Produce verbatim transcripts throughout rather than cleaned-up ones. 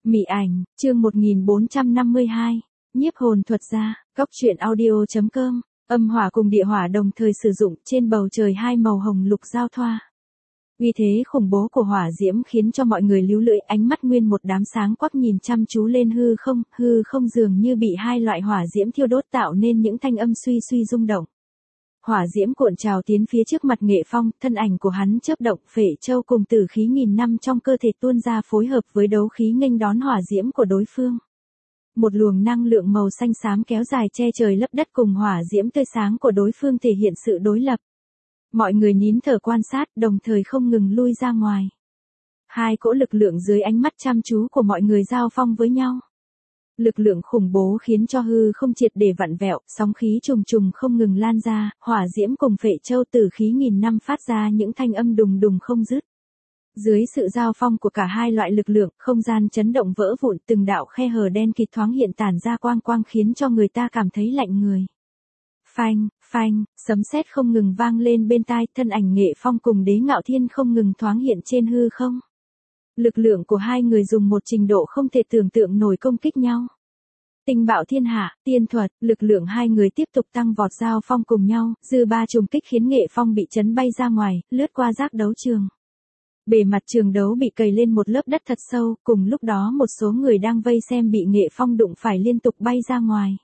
Mị ảnh, chương một nghìn bốn trăm năm mươi hai, nhiếp hồn thuật gia, góc truyện audio.com, âm hỏa cùng địa hỏa đồng thời sử dụng trên bầu trời hai màu hồng lục giao thoa. Uy thế khủng bố của hỏa diễm khiến cho mọi người líu lưỡi, ánh mắt nguyên một đám sáng quắc nhìn chăm chú lên hư không, hư không dường như bị hai loại hỏa diễm thiêu đốt tạo nên những thanh âm suy suy rung động. Hỏa diễm cuộn trào tiến phía trước mặt Nghệ Phong, thân ảnh của hắn chớp động, phệ châu cùng tử khí nghìn năm trong cơ thể tuôn ra phối hợp với đấu khí nghênh đón hỏa diễm của đối phương. Một luồng năng lượng màu xanh xám kéo dài che trời lấp đất cùng hỏa diễm tươi sáng của đối phương thể hiện sự đối lập. Mọi người nín thở quan sát, đồng thời không ngừng lui ra ngoài. Hai cỗ lực lượng dưới ánh mắt chăm chú của mọi người giao phong với nhau. Lực lượng khủng bố khiến cho hư không triệt để vặn vẹo, sóng khí trùng trùng không ngừng lan ra, hỏa diễm cùng phệ châu tử khí nghìn năm phát ra những thanh âm đùng đùng không dứt. Dưới sự giao phong của cả hai loại lực lượng, không gian chấn động vỡ vụn, từng đạo khe hở đen kịt thoáng hiện tản ra quang quang khiến cho người ta cảm thấy lạnh người. Phanh, phanh, sấm sét không ngừng vang lên bên tai, thân ảnh Nghệ Phong cùng Đế Ngạo Thiên không ngừng thoáng hiện trên hư không. Lực lượng của hai người dùng một trình độ không thể tưởng tượng nổi công kích nhau. Tinh bạo thiên hạ, tiên thuật, lực lượng hai người tiếp tục tăng vọt giao phong cùng nhau, dư ba trùng kích khiến Nghệ Phong bị chấn bay ra ngoài, lướt qua giác đấu trường. Bề mặt trường đấu bị cày lên một lớp đất thật sâu, cùng lúc đó một số người đang vây xem bị Nghệ Phong đụng phải liên tục bay ra ngoài.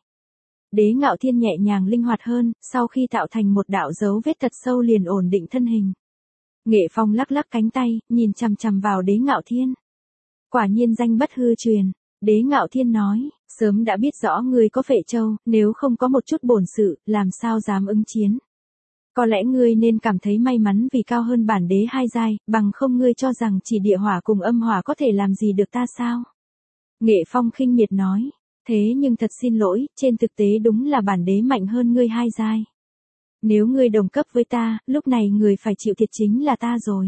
Đế Ngạo Thiên nhẹ nhàng linh hoạt hơn, sau khi tạo thành một đạo dấu vết thật sâu liền ổn định thân hình. Nghệ Phong lắc lắc cánh tay, nhìn chằm chằm vào Đế Ngạo Thiên. Quả nhiên danh bất hư truyền, Đế Ngạo Thiên nói, sớm đã biết rõ ngươi có phệ châu, nếu không có một chút bổn sự, làm sao dám ứng chiến. Có lẽ ngươi nên cảm thấy may mắn vì cao hơn bản đế hai giai, bằng không ngươi cho rằng chỉ địa hỏa cùng âm hỏa có thể làm gì được ta sao? Nghệ Phong khinh miệt nói, thế nhưng thật xin lỗi, trên thực tế đúng là bản đế mạnh hơn ngươi hai giai. Nếu ngươi đồng cấp với ta, lúc này người phải chịu thiệt chính là ta rồi.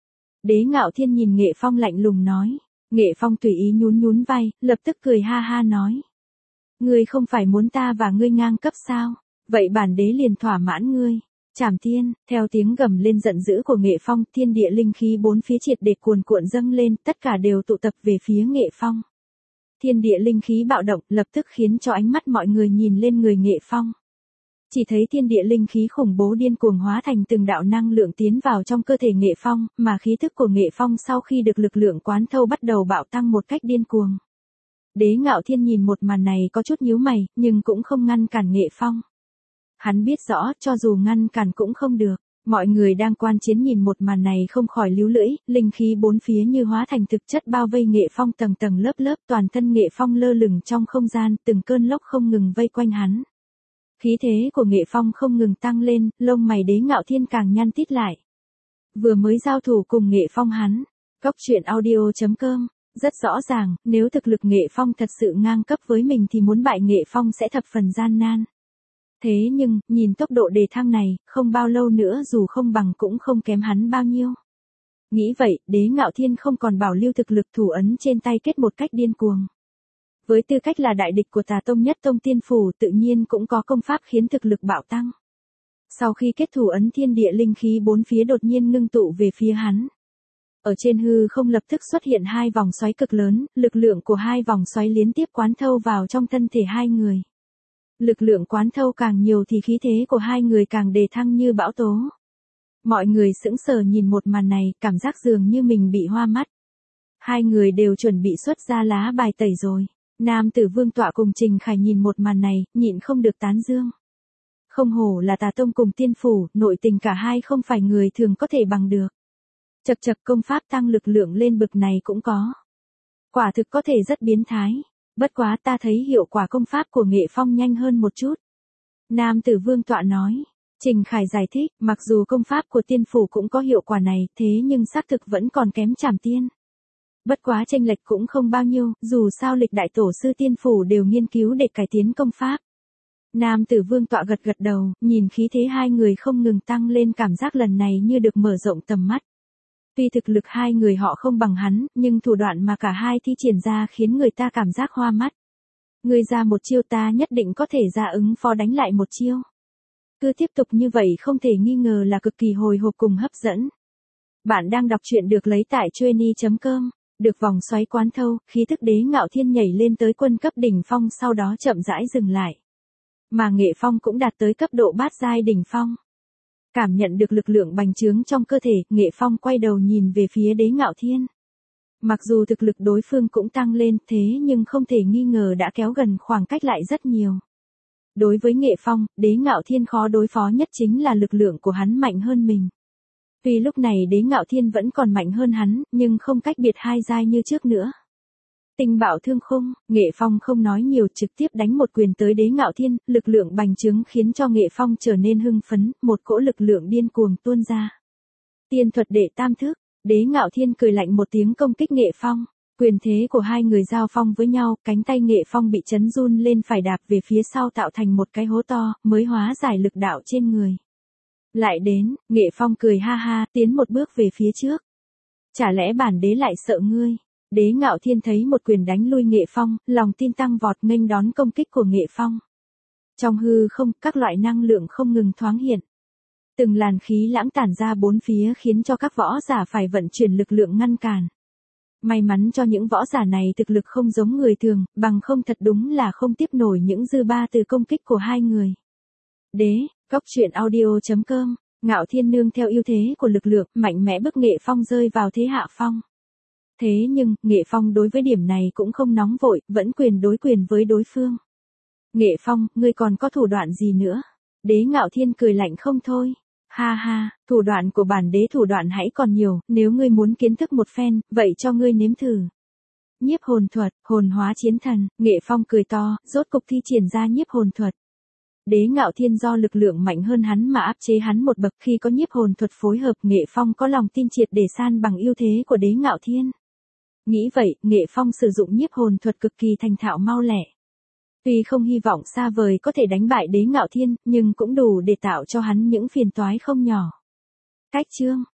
Đế Ngạo Thiên nhìn Nghệ Phong lạnh lùng nói. Nghệ Phong tùy ý nhún nhún vai, lập tức cười ha ha nói. Ngươi không phải muốn ta và ngươi ngang cấp sao? Vậy bản đế liền thỏa mãn ngươi. Trảm thiên, theo tiếng gầm lên giận dữ của Nghệ Phong, thiên địa linh khí bốn phía triệt để cuồn cuộn dâng lên, tất cả đều tụ tập về phía Nghệ Phong. Thiên địa linh khí bạo động, lập tức khiến cho ánh mắt mọi người nhìn lên người Nghệ Phong. Chỉ thấy thiên địa linh khí khủng bố điên cuồng hóa thành từng đạo năng lượng tiến vào trong cơ thể Nghệ Phong, mà khí thức của Nghệ Phong sau khi được lực lượng quán thâu bắt đầu bạo tăng một cách điên cuồng. Đế Ngạo Thiên nhìn một màn này có chút nhíu mày, nhưng cũng không ngăn cản Nghệ Phong. Hắn biết rõ, cho dù ngăn cản cũng không được. Mọi người đang quan chiến nhìn một màn này không khỏi líu lưỡi, linh khí bốn phía như hóa thành thực chất bao vây Nghệ Phong tầng tầng lớp lớp, toàn thân Nghệ Phong lơ lửng trong không gian, từng cơn lốc không ngừng vây quanh hắn. Khí thế của Nghệ Phong không ngừng tăng lên, lông mày Đế Ngạo Thiên càng nhăn tít lại. Vừa mới giao thủ cùng Nghệ Phong hắn, góc truyện audio.com, rất rõ ràng, nếu thực lực Nghệ Phong thật sự ngang cấp với mình thì muốn bại Nghệ Phong sẽ thập phần gian nan. Thế nhưng, nhìn tốc độ đề thăng này, không bao lâu nữa dù không bằng cũng không kém hắn bao nhiêu. Nghĩ vậy, Đế Ngạo Thiên không còn bảo lưu thực lực thủ ấn trên tay kết một cách điên cuồng. Với tư cách là đại địch của Tà Tông Nhất Tông Tiên Phủ tự nhiên cũng có công pháp khiến thực lực bạo tăng. Sau khi kết thủ ấn thiên địa linh khí bốn phía đột nhiên ngưng tụ về phía hắn. Ở trên hư không lập tức xuất hiện hai vòng xoáy cực lớn, lực lượng của hai vòng xoáy liên tiếp quán thâu vào trong thân thể hai người. Lực lượng quán thâu càng nhiều thì khí thế của hai người càng đề thăng như bão tố. Mọi người sững sờ nhìn một màn này, cảm giác dường như mình bị hoa mắt. Hai người đều chuẩn bị xuất ra lá bài tẩy rồi. Nam tử Vương Tọa cùng Trình Khải nhìn một màn này, nhịn không được tán dương. Không hổ là Tà Tông cùng Tiên Phủ, nội tình cả hai không phải người thường có thể bằng được. Chậc chậc công pháp tăng lực lượng lên bực này cũng có. Quả thực có thể rất biến thái. Bất quá ta thấy hiệu quả công pháp của Nghệ Phong nhanh hơn một chút. Nam tử Vương Tọa nói. Trình Khải giải thích, mặc dù công pháp của Tiên Phủ cũng có hiệu quả này, thế nhưng xác thực vẫn còn kém Trảm Tiên. Bất quá chênh lệch cũng không bao nhiêu, dù sao lịch đại tổ sư Tiên Phủ đều nghiên cứu để cải tiến công pháp. Nam tử Vương Tọa gật gật đầu, nhìn khí thế hai người không ngừng tăng lên, cảm giác lần này như được mở rộng tầm mắt. Tuy thực lực hai người họ không bằng hắn, nhưng thủ đoạn mà cả hai thi triển ra khiến người ta cảm giác hoa mắt. Người ra một chiêu ta nhất định có thể ra ứng phó đánh lại một chiêu. Cứ tiếp tục như vậy không thể nghi ngờ là cực kỳ hồi hộp cùng hấp dẫn. Bạn đang đọc truyện được lấy tại chueny chấm com. Được vòng xoáy quán thâu, khí thức Đế Ngạo Thiên nhảy lên tới quân cấp đỉnh phong sau đó chậm rãi dừng lại. Mà Nghệ Phong cũng đạt tới cấp độ bát giai đỉnh phong. Cảm nhận được lực lượng bành trướng trong cơ thể, Nghệ Phong quay đầu nhìn về phía Đế Ngạo Thiên. Mặc dù thực lực đối phương cũng tăng lên thế nhưng không thể nghi ngờ đã kéo gần khoảng cách lại rất nhiều. Đối với Nghệ Phong, Đế Ngạo Thiên khó đối phó nhất chính là lực lượng của hắn mạnh hơn mình. Vì lúc này Đế Ngạo Thiên vẫn còn mạnh hơn hắn, nhưng không cách biệt hai giai như trước nữa. Tinh bạo thương khung, Nghệ Phong không nói nhiều trực tiếp đánh một quyền tới Đế Ngạo Thiên, lực lượng bành trướng khiến cho Nghệ Phong trở nên hưng phấn, một cỗ lực lượng điên cuồng tuôn ra. Tiên thuật đệ tam thức, Đế Ngạo Thiên cười lạnh một tiếng công kích Nghệ Phong. Quyền thế của hai người giao phong với nhau, cánh tay Nghệ Phong bị chấn run lên phải đạp về phía sau tạo thành một cái hố to, mới hóa giải lực đạo trên người. Lại đến, Nghệ Phong cười ha ha, tiến một bước về phía trước. Chả lẽ bản đế lại sợ ngươi? Đế Ngạo Thiên thấy một quyền đánh lui Nghệ Phong, lòng tin tăng vọt nghênh đón công kích của Nghệ Phong. Trong hư không, các loại năng lượng không ngừng thoáng hiện. Từng làn khí lãng tản ra bốn phía khiến cho các võ giả phải vận chuyển lực lượng ngăn cản. May mắn cho những võ giả này thực lực không giống người thường, bằng không thật đúng là không tiếp nổi những dư ba từ công kích của hai người. Đế, Cốc Truyện Audio chấm com, Ngạo Thiên nương theo ưu thế của lực lượng, mạnh mẽ bức Nghệ Phong rơi vào thế hạ phong. Thế nhưng, Nghệ Phong đối với điểm này cũng không nóng vội, vẫn quyền đối quyền với đối phương. Nghệ Phong, ngươi còn có thủ đoạn gì nữa? Đế Ngạo Thiên cười lạnh không thôi. Ha ha, thủ đoạn của bản đế thủ đoạn hãy còn nhiều, nếu ngươi muốn kiến thức một phen, vậy cho ngươi nếm thử. Nhiếp hồn thuật, hồn hóa chiến thần, Nghệ Phong cười to, rốt cục thi triển ra nhiếp hồn thuật. Đế Ngạo Thiên do lực lượng mạnh hơn hắn mà áp chế hắn một bậc, khi có nhiếp hồn thuật phối hợp, Nghệ Phong có lòng tin triệt để san bằng ưu thế của Đế Ngạo Thiên. Nghĩ vậy, Nghệ Phong sử dụng nhiếp hồn thuật cực kỳ thành thạo mau lẹ. Tuy không hy vọng xa vời có thể đánh bại Đế Ngạo Thiên, nhưng cũng đủ để tạo cho hắn những phiền toái không nhỏ. Cách chương